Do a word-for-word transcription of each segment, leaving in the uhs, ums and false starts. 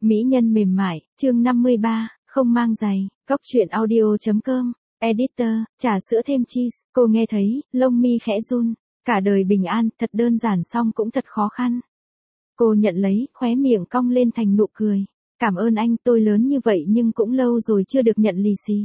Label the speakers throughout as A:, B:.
A: Mỹ nhân mềm mại, chương năm mươi ba, không mang giày, góc truyện audio chấm com, editor, trà sữa thêm cheese, cô nghe thấy, lông mi khẽ run, cả đời bình an, thật đơn giản song cũng thật khó khăn. Cô nhận lấy, khóe miệng cong lên thành nụ cười. Cảm ơn anh, tôi lớn như vậy nhưng cũng lâu rồi chưa được nhận lì xì.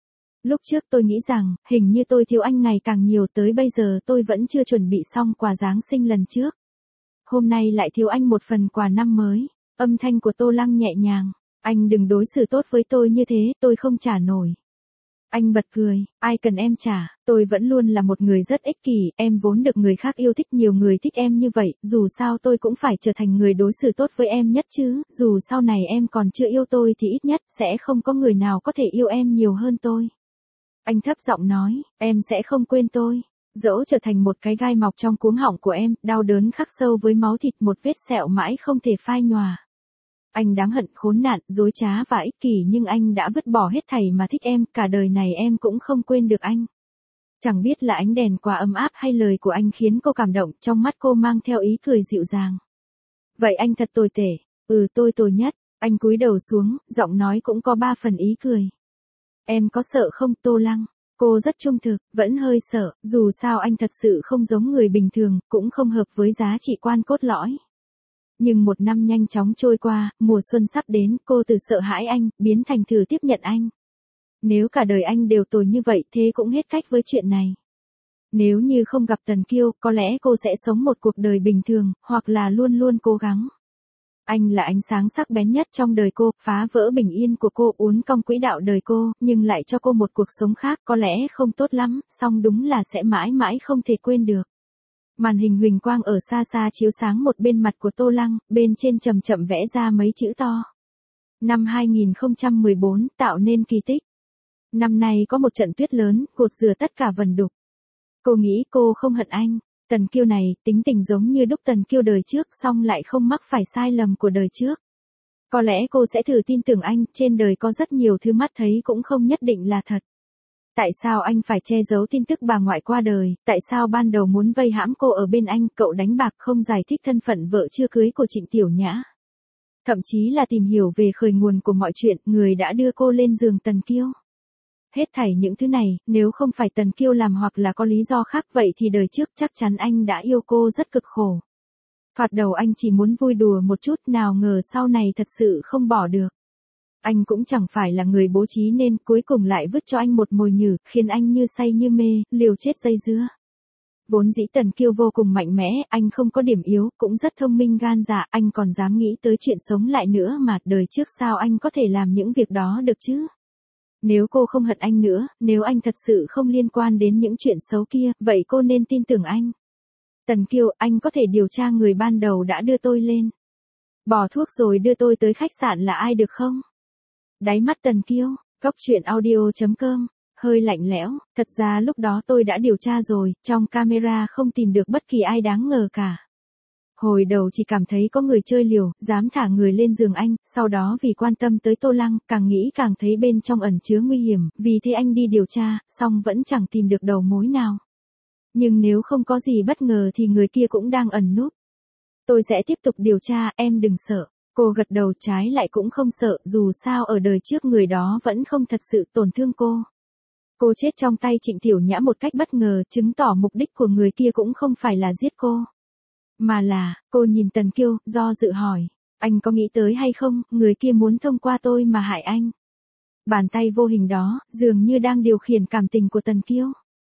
A: Lúc trước tôi nghĩ rằng, hình như tôi thiếu anh ngày càng nhiều, tới bây giờ tôi vẫn chưa chuẩn bị xong quà Giáng sinh lần trước. Hôm nay lại thiếu anh một phần quà năm mới. Âm thanh của Tô Lăng nhẹ nhàng. Anh đừng đối xử tốt với tôi như thế, tôi không trả nổi. Anh bật cười, ai cần em trả, tôi vẫn luôn là một người rất ích kỷ, em vốn được người khác yêu thích, nhiều người thích em như vậy, dù sao tôi cũng phải trở thành người đối xử tốt với em nhất chứ, dù sau này em còn chưa yêu tôi thì ít nhất sẽ không có người nào có thể yêu em nhiều hơn tôi. Anh thấp giọng nói, em sẽ không quên tôi. Dẫu trở thành một cái gai mọc trong cuống họng của em, đau đớn khắc sâu với máu thịt, một vết sẹo mãi không thể phai nhòa. Anh đáng hận, khốn nạn, dối trá và ích kỷ, nhưng anh đã vứt bỏ hết thảy mà thích em, cả đời này em cũng không quên được anh. Chẳng biết là ánh đèn quá ấm áp hay lời của anh khiến cô cảm động, trong mắt cô mang theo ý cười dịu dàng. Vậy anh thật tồi tệ. Ừ, tôi tồi nhất. Anh cúi đầu xuống, giọng nói cũng có ba phần ý cười. Em có sợ không, Tô Lăng? Cô rất trung thực, vẫn hơi sợ, dù sao anh thật sự không giống người bình thường, cũng không hợp với giá trị quan cốt lõi. Nhưng một năm nhanh chóng trôi qua, mùa xuân sắp đến, cô từ sợ hãi anh, biến thành thử tiếp nhận anh. Nếu cả đời anh đều tồi như vậy, thế cũng hết cách với chuyện này. Nếu như không gặp Tần Kiêu, có lẽ cô sẽ sống một cuộc đời bình thường, hoặc là luôn luôn cố gắng. Anh là ánh sáng sắc bén nhất trong đời cô, phá vỡ bình yên của cô, uốn cong quỹ đạo đời cô, nhưng lại cho cô một cuộc sống khác, có lẽ không tốt lắm, song đúng là sẽ mãi mãi không thể quên được. Màn hình huỳnh quang ở xa xa chiếu sáng một bên mặt của Tô Lăng, bên trên chậm chậm vẽ ra mấy chữ to. Năm hai nghìn không trăm mười bốn, tạo nên kỳ tích. Năm nay có một trận tuyết lớn, gột rửa tất cả vần đục. Cô nghĩ cô không hận anh. Tần Kiêu này, tính tình giống như đúc Tần Kiêu đời trước, song lại không mắc phải sai lầm của đời trước. Có lẽ cô sẽ thử tin tưởng anh, trên đời có rất nhiều thứ mắt thấy cũng không nhất định là thật. Tại sao anh phải che giấu tin tức bà ngoại qua đời, tại sao ban đầu muốn vây hãm cô ở bên anh, cậu đánh bạc không giải thích thân phận vợ chưa cưới của Trịnh Tiểu Nhã. Thậm chí là tìm hiểu về khởi nguồn của mọi chuyện, người đã đưa cô lên giường Tần Kiêu. Hết thảy những thứ này, nếu không phải Tần Kiêu làm hoặc là có lý do khác, vậy thì đời trước chắc chắn anh đã yêu cô rất cực khổ. Thoạt đầu anh chỉ muốn vui đùa một chút, nào ngờ sau này thật sự không bỏ được. Anh cũng chẳng phải là người bố trí nên cuối cùng lại vứt cho anh một mồi nhử, khiến anh như say như mê, liều chết dây dưa. Vốn dĩ Tần Kiêu vô cùng mạnh mẽ, anh không có điểm yếu, cũng rất thông minh gan dạ, anh còn dám nghĩ tới chuyện sống lại nữa mà, đời trước sao anh có thể làm những việc đó được chứ? Nếu cô không hận anh nữa, nếu anh thật sự không liên quan đến những chuyện xấu kia, vậy cô nên tin tưởng anh. Tần Kiêu, anh có thể điều tra người ban đầu đã đưa tôi lên. Bỏ thuốc rồi đưa tôi tới khách sạn là ai được không? Đáy mắt Tần Kiêu, góc truyện audio chấm com, hơi lạnh lẽo, thật ra lúc đó tôi đã điều tra rồi, trong camera không tìm được bất kỳ ai đáng ngờ cả. Hồi đầu chỉ cảm thấy có người chơi liều, dám thả người lên giường anh, sau đó vì quan tâm tới Tô Lăng, càng nghĩ càng thấy bên trong ẩn chứa nguy hiểm, vì thế anh đi điều tra, song vẫn chẳng tìm được đầu mối nào. Nhưng nếu không có gì bất ngờ thì người kia cũng đang ẩn núp. Tôi sẽ tiếp tục điều tra, em đừng sợ. Cô gật đầu, trái lại cũng không sợ, dù sao ở đời trước người đó vẫn không thật sự tổn thương cô. Cô chết trong tay Trịnh Tiểu Nhã một cách bất ngờ, chứng tỏ mục đích của người kia cũng không phải là giết cô. Mà là, cô nhìn Tần Kiêu, do dự hỏi, anh có nghĩ tới hay không, người kia muốn thông qua tôi mà hại anh. Bàn tay vô hình đó, dường như đang điều khiển cảm tình của Tần Kiêu.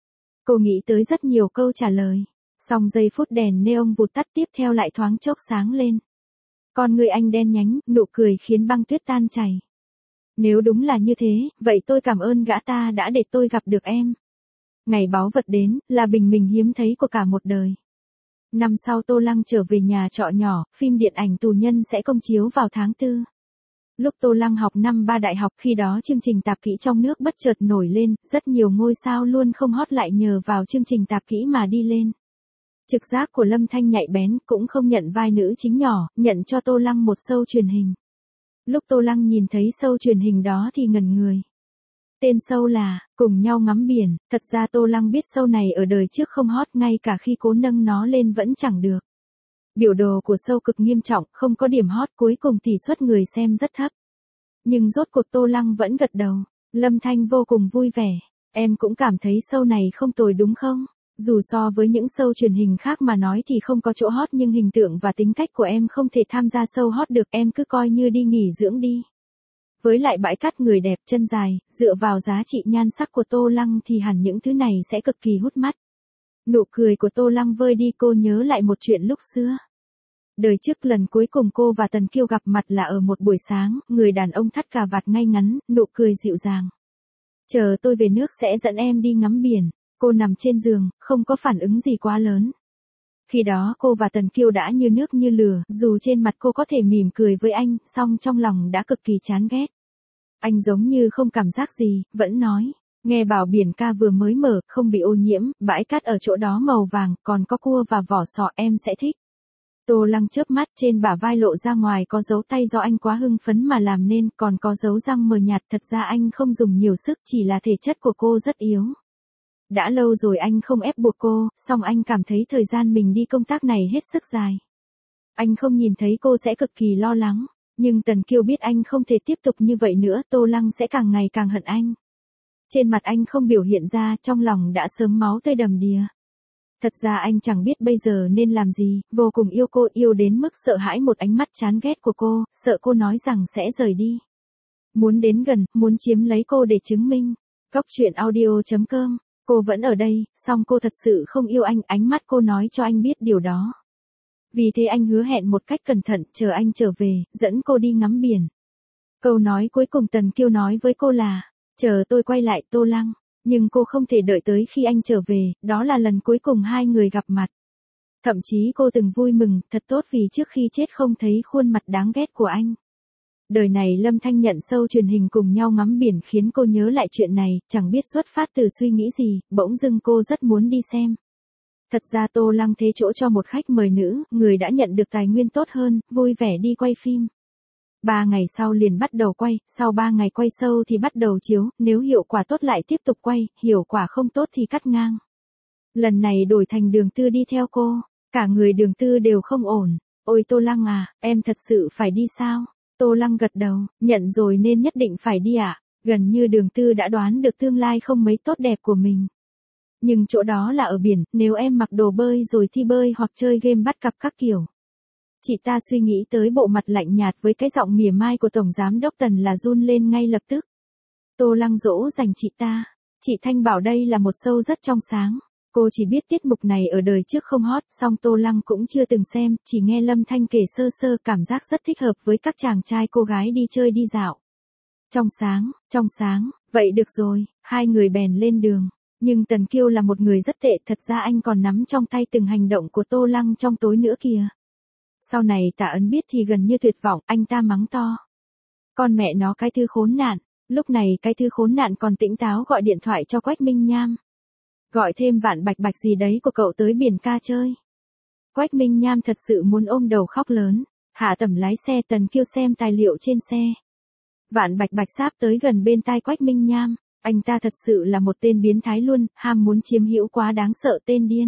A: Cô nghĩ tới rất nhiều câu trả lời. Song giây phút đèn neon vụt tắt, tiếp theo lại thoáng chốc sáng lên. Con người anh đen nhánh, nụ cười khiến băng tuyết tan chảy. Nếu đúng là như thế, vậy tôi cảm ơn gã ta đã để tôi gặp được em. Ngày báu vật đến, là bình minh hiếm thấy của cả một đời. Năm sau Tô Lăng trở về nhà trọ nhỏ, phim điện ảnh Tù Nhân sẽ công chiếu vào tháng tư. Lúc Tô Lăng học năm ba đại học, khi đó chương trình tạp kỹ trong nước bất chợt nổi lên, rất nhiều ngôi sao luôn không hot lại nhờ vào chương trình tạp kỹ mà đi lên. Trực giác của Lâm Thanh nhạy bén, cũng không nhận vai nữ chính nhỏ, nhận cho Tô Lăng một show truyền hình. Lúc Tô Lăng nhìn thấy show truyền hình đó thì ngẩn người. Tên show là, Cùng Nhau Ngắm Biển, thật ra Tô Lăng biết show này ở đời trước không hot, ngay cả khi cố nâng nó lên vẫn chẳng được. Biểu đồ của show cực nghiêm trọng, không có điểm hot, cuối cùng tỷ suất người xem rất thấp. Nhưng rốt cuộc Tô Lăng vẫn gật đầu. Lâm Thanh vô cùng vui vẻ. Em cũng cảm thấy show này không tồi đúng không? Dù so với những show truyền hình khác mà nói thì không có chỗ hot nhưng hình tượng và tính cách của em không thể tham gia show hot được, em cứ coi như đi nghỉ dưỡng đi. Với lại bãi cát người đẹp chân dài, dựa vào giá trị nhan sắc của Tô Lăng thì hẳn những thứ này sẽ cực kỳ hút mắt. Nụ cười của Tô Lăng vơi đi, cô nhớ lại một chuyện lúc xưa. Đời trước lần cuối cùng cô và Tần Kiêu gặp mặt là ở một buổi sáng, người đàn ông thắt cà vạt ngay ngắn, nụ cười dịu dàng. Chờ tôi về nước sẽ dẫn em đi ngắm biển. Cô nằm trên giường, không có phản ứng gì quá lớn. Khi đó cô và Tần Kiêu đã như nước như lửa, dù trên mặt cô có thể mỉm cười với anh, song trong lòng đã cực kỳ chán ghét. Anh giống như không cảm giác gì, vẫn nói, nghe bảo biển ca vừa mới mở, không bị ô nhiễm, bãi cát ở chỗ đó màu vàng, còn có cua và vỏ sò, em sẽ thích. Tô Lăng chớp mắt, trên bả vai lộ ra ngoài có dấu tay do anh quá hưng phấn mà làm nên, còn có dấu răng mờ nhạt, thật ra anh không dùng nhiều sức, chỉ là thể chất của cô rất yếu. Đã lâu rồi anh không ép buộc cô, song anh cảm thấy thời gian mình đi công tác này hết sức dài. Anh không nhìn thấy cô sẽ cực kỳ lo lắng, nhưng Tần Kiêu biết anh không thể tiếp tục như vậy nữa, Tô Lăng sẽ càng ngày càng hận anh. Trên mặt anh không biểu hiện ra, trong lòng đã sớm máu tươi đầm đìa. Thật ra anh chẳng biết bây giờ nên làm gì, vô cùng yêu cô, yêu đến mức sợ hãi một ánh mắt chán ghét của cô, sợ cô nói rằng sẽ rời đi. Muốn đến gần, muốn chiếm lấy cô để chứng minh. Góc truyện audio chấm com. Cô vẫn ở đây, song cô thật sự không yêu anh, ánh mắt cô nói cho anh biết điều đó. Vì thế anh hứa hẹn một cách cẩn thận, chờ anh trở về, dẫn cô đi ngắm biển. Câu nói cuối cùng Tần Kiêu nói với cô là, chờ tôi quay lại Tô Lăng, nhưng cô không thể đợi tới khi anh trở về, đó là lần cuối cùng hai người gặp mặt. Thậm chí cô từng vui mừng, thật tốt vì trước khi chết không thấy khuôn mặt đáng ghét của anh. Đời này Lâm Thanh nhận show truyền hình cùng nhau ngắm biển khiến cô nhớ lại chuyện này, chẳng biết xuất phát từ suy nghĩ gì, bỗng dưng cô rất muốn đi xem. Thật ra Tô Lăng thế chỗ cho một khách mời nữ, người đã nhận được tài nguyên tốt hơn, vui vẻ đi quay phim. Ba ngày sau liền bắt đầu quay, sau ba ngày quay show thì bắt đầu chiếu, nếu hiệu quả tốt lại tiếp tục quay, hiệu quả không tốt thì cắt ngang. Lần này đổi thành Đường Tư đi theo cô, cả người Đường Tư đều không ổn. Ôi Tô Lăng à, em thật sự phải đi sao? Tô Lăng gật đầu, nhận rồi nên nhất định phải đi ạ. À? Gần như Đường Tư đã đoán được tương lai không mấy tốt đẹp của mình. Nhưng chỗ đó là ở biển, nếu em mặc đồ bơi rồi thi bơi hoặc chơi game bắt cặp các kiểu. Chị ta suy nghĩ tới bộ mặt lạnh nhạt với cái giọng mỉa mai của Tổng Giám Đốc Tần là run lên ngay lập tức. Tô Lăng dỗ dành chị ta. Chị Thanh bảo đây là một show rất trong sáng. Cô chỉ biết tiết mục này ở đời trước không hot, song Tô Lăng cũng chưa từng xem, chỉ nghe Lâm Thanh kể sơ sơ, cảm giác rất thích hợp với các chàng trai cô gái đi chơi đi dạo. Trong sáng, trong sáng, vậy được rồi, hai người bèn lên đường. Nhưng Tần Kiêu là một người rất tệ, thật ra anh còn nắm trong tay từng hành động của Tô Lăng trong tối nữa kìa. Sau này Tạ Ấn biết thì gần như tuyệt vọng, anh ta mắng to. Con mẹ nó cái thư khốn nạn, lúc này cái thư khốn nạn còn tỉnh táo gọi điện thoại cho Quách Minh Nham. Gọi thêm Vạn Bạch Bạch gì đấy của cậu tới biển ca chơi. Quách Minh Nham thật sự muốn ôm đầu khóc lớn. Hạ Tầm lái xe, Tần Kiêu xem tài liệu trên xe. Vạn Bạch Bạch sáp tới gần bên tai Quách Minh Nham. Anh ta thật sự là một tên biến thái luôn, ham muốn chiếm hữu quá đáng sợ, tên điên.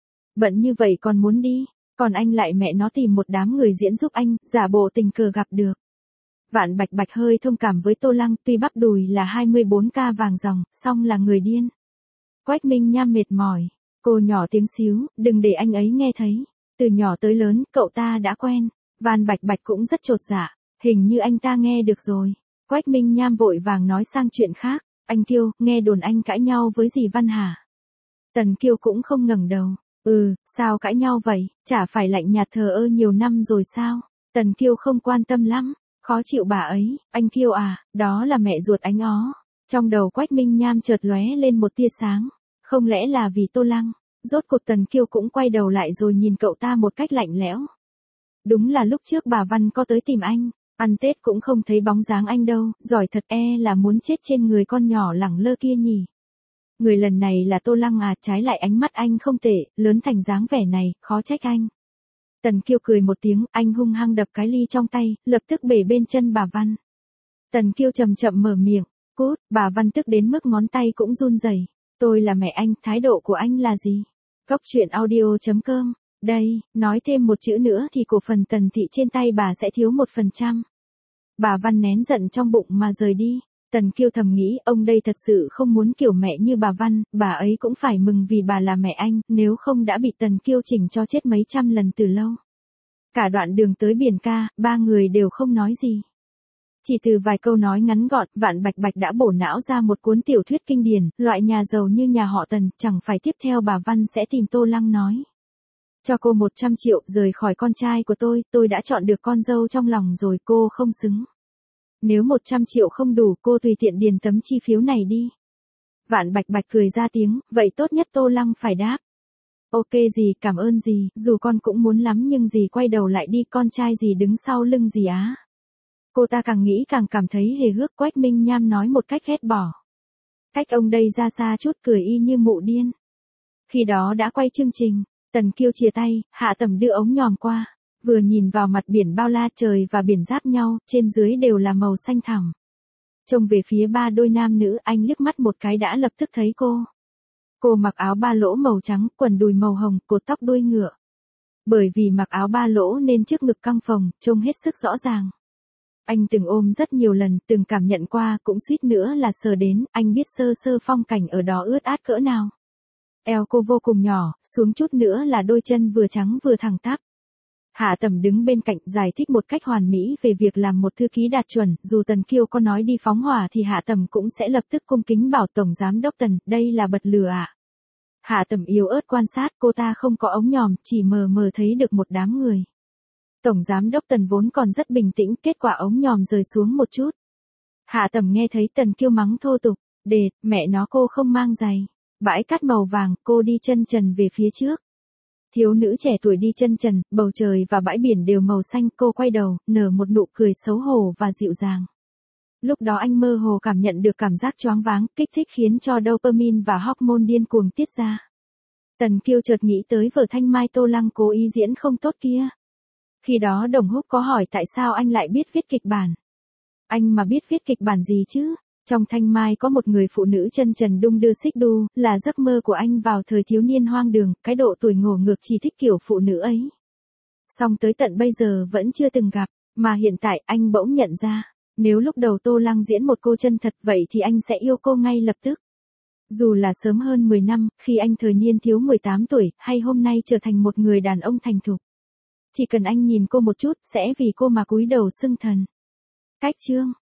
A: Bận như vậy còn muốn đi, còn anh lại mẹ nó tìm một đám người diễn giúp anh, giả bộ tình cờ gặp được. Vạn Bạch Bạch hơi thông cảm với Tô Lăng, tuy bắp đùi là hai mươi bốn ca vàng ròng, song là người điên. Quách Minh Nham mệt mỏi, cô nhỏ tiếng xíu, đừng để anh ấy nghe thấy. Từ nhỏ tới lớn, cậu ta đã quen. Vạn Bạch Bạch cũng rất chột dạ, hình như anh ta nghe được rồi. Quách Minh Nham vội vàng nói sang chuyện khác. Anh Kiêu, nghe đồn anh cãi nhau với dì Văn hả? Tần Kiêu cũng không ngẩng đầu. Ừ, sao cãi nhau vậy, chả phải lạnh nhạt thờ ơ nhiều năm rồi sao? Tần Kiêu không quan tâm lắm, khó chịu bà ấy, anh Kiêu à, đó là mẹ ruột anh ó. Trong đầu Quách Minh Nham chợt lóe lên một tia sáng, không lẽ là vì Tô Lăng? Rốt cuộc Tần Kiêu cũng quay đầu lại rồi nhìn cậu ta một cách lạnh lẽo. Đúng là lúc trước bà Văn có tới tìm anh. Ăn Tết cũng không thấy bóng dáng anh đâu, giỏi thật, e là muốn chết trên người con nhỏ lẳng lơ kia nhỉ. Người lần này là Tô Lăng à, trái lại ánh mắt anh không tệ, lớn thành dáng vẻ này, khó trách anh. Tần Kiêu cười một tiếng, anh hung hăng đập cái ly trong tay, lập tức bể bên chân bà Văn. Tần Kiêu chậm chậm mở miệng, cút, bà Văn tức đến mức ngón tay cũng run rẩy. Tôi là mẹ anh, thái độ của anh là gì? Góc truyện audio chấm com Đây, nói thêm một chữ nữa thì cổ phần Tần Thị trên tay bà sẽ thiếu một phần trăm. Bà Văn nén giận trong bụng mà rời đi. Tần Kiêu thầm nghĩ ông đây thật sự không muốn kiểu mẹ như bà Văn, bà ấy cũng phải mừng vì bà là mẹ anh, nếu không đã bị Tần Kiêu chỉnh cho chết mấy trăm lần từ lâu. Cả đoạn đường tới biển ca, ba người đều không nói gì. Chỉ từ vài câu nói ngắn gọn, Vạn Bạch Bạch đã bổ não ra một cuốn tiểu thuyết kinh điển, loại nhà giàu như nhà họ Tần, chẳng phải tiếp theo bà Văn sẽ tìm Tô Lăng nói. Cho cô một trăm triệu, rời khỏi con trai của tôi, tôi đã chọn được con dâu trong lòng rồi, cô không xứng. Nếu một trăm triệu không đủ, cô tùy tiện điền tấm chi phiếu này đi. Vạn Bạch Bạch cười ra tiếng, vậy tốt nhất Tô Lăng phải đáp. Ok gì, cảm ơn gì, dù con cũng muốn lắm nhưng gì quay đầu lại đi, con trai gì đứng sau lưng gì á. Cô ta càng nghĩ càng cảm thấy hề hước. Quách Minh Nham nói một cách ghét bỏ. Cách ông đây ra xa chút, cười y như mụ điên. Khi đó đã quay chương trình, Tần Kiêu chia tay, Hạ Tầm đưa ống nhòm qua. Vừa nhìn vào mặt biển bao la, trời và biển giáp nhau, trên dưới đều là màu xanh thẳm. Trông về phía ba đôi nam nữ, anh liếc mắt một cái đã lập tức thấy cô. Cô mặc áo ba lỗ màu trắng, quần đùi màu hồng, cột tóc đuôi ngựa. Bởi vì mặc áo ba lỗ nên trước ngực căng phồng, trông hết sức rõ ràng. Anh từng ôm rất nhiều lần, từng cảm nhận qua, cũng suýt nữa là sờ đến, anh biết sơ sơ phong cảnh ở đó ướt át cỡ nào. Eo cô vô cùng nhỏ, xuống chút nữa là đôi chân vừa trắng vừa thẳng tắp. Hạ Tầm đứng bên cạnh giải thích một cách hoàn mỹ về việc làm một thư ký đạt chuẩn, dù Tần Kiêu có nói đi phóng hỏa thì Hạ Tầm cũng sẽ lập tức cung kính bảo Tổng Giám Đốc Tần, đây là bật lửa ạ. À? Hạ Tầm yếu ớt quan sát, cô ta không có ống nhòm, chỉ mờ mờ thấy được một đám người. Tổng Giám Đốc Tần vốn còn rất bình tĩnh, kết quả ống nhòm rời xuống một chút. Hạ Tầm nghe thấy Tần Kiêu mắng thô tục, đệt, mẹ nó cô không mang giày. Bãi cát màu vàng, cô đi chân trần về phía trước. Thiếu nữ trẻ tuổi đi chân trần, bầu trời và bãi biển đều màu xanh, cô quay đầu, nở một nụ cười xấu hổ và dịu dàng. Lúc đó anh mơ hồ cảm nhận được cảm giác choáng váng, kích thích khiến cho dopamine và hormone điên cuồng tiết ra. Tần Kiêu chợt nghĩ tới vở Thanh Mai Tô Lăng cố ý diễn không tốt kia. Khi đó Đồng Húc có hỏi tại sao anh lại biết viết kịch bản. Anh mà biết viết kịch bản gì chứ? Trong Thanh Mai có một người phụ nữ chân trần đung đưa xích đu, là giấc mơ của anh vào thời thiếu niên hoang đường, cái độ tuổi ngổ ngược chỉ thích kiểu phụ nữ ấy. Song tới tận bây giờ vẫn chưa từng gặp, mà hiện tại anh bỗng nhận ra, nếu lúc đầu Tô Lăng diễn một cô chân thật vậy thì anh sẽ yêu cô ngay lập tức. Dù là sớm hơn mười năm, khi anh thời niên thiếu mười tám tuổi, hay hôm nay trở thành một người đàn ông thành thục. Chỉ cần anh nhìn cô một chút, sẽ vì cô mà cúi đầu xưng thần. Cách chương